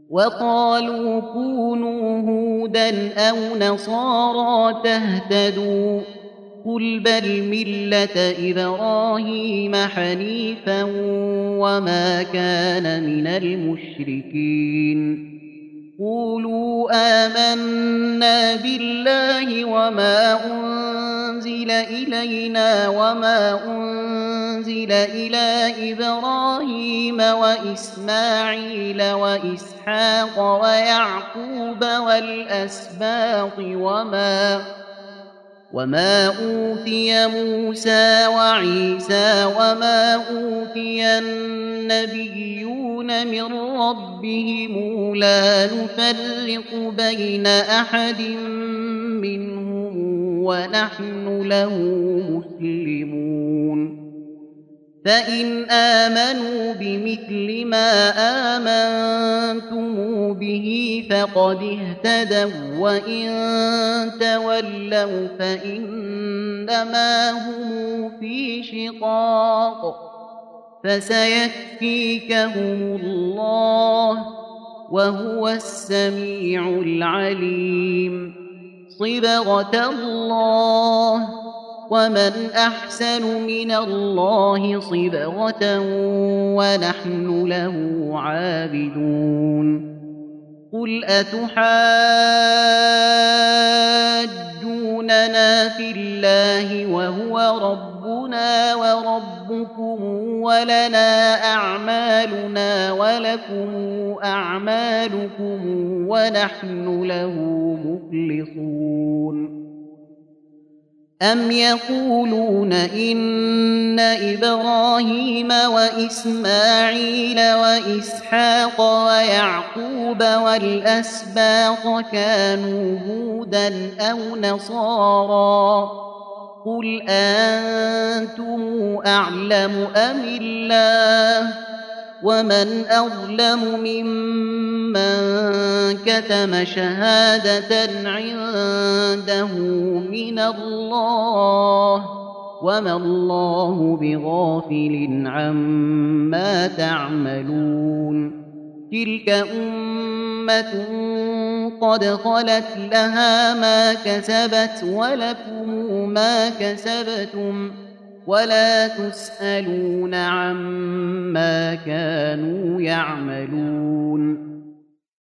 وقالوا كونوا هودا أو نصارى تهتدوا قل بل ملة إبراهيم حنيفا وما كان من المشركين قولوا آمنا بالله وما أنزل إلينا وما أنزل إلى إبراهيم وإسماعيل وإسحاق ويعقوب والأسباط وما أوتي موسى وعيسى وما أوتي النبيون من ربهم لا نفرق بين أحد منهم ونحن له مسلمون فإن آمنوا بمثل ما آمنتم به فقد اهتدوا وإن تولوا فإنما هم في شقاق فسيكفيكهم الله وهو السميع العليم صبغة الله ومن أحسن من الله صبغة ونحن له عابدون قل أتحاجوننا في الله وهو ربنا وربكم ولنا أعمالنا ولكم أعمالكم ونحن له مخلصون أم يقولون إن إبراهيم وإسماعيل وإسحاق ويعقوب والأسباط كانوا هودا أو نصارى قل أنتم أعلم أم الله ومن أظلم ممن كتم شهادة عنده من الله وما الله بغافل عما تعملون تلك أمة قد خلت لها ما كسبت ولكم ما كسبتم ولا تسألون عما كانوا يعملون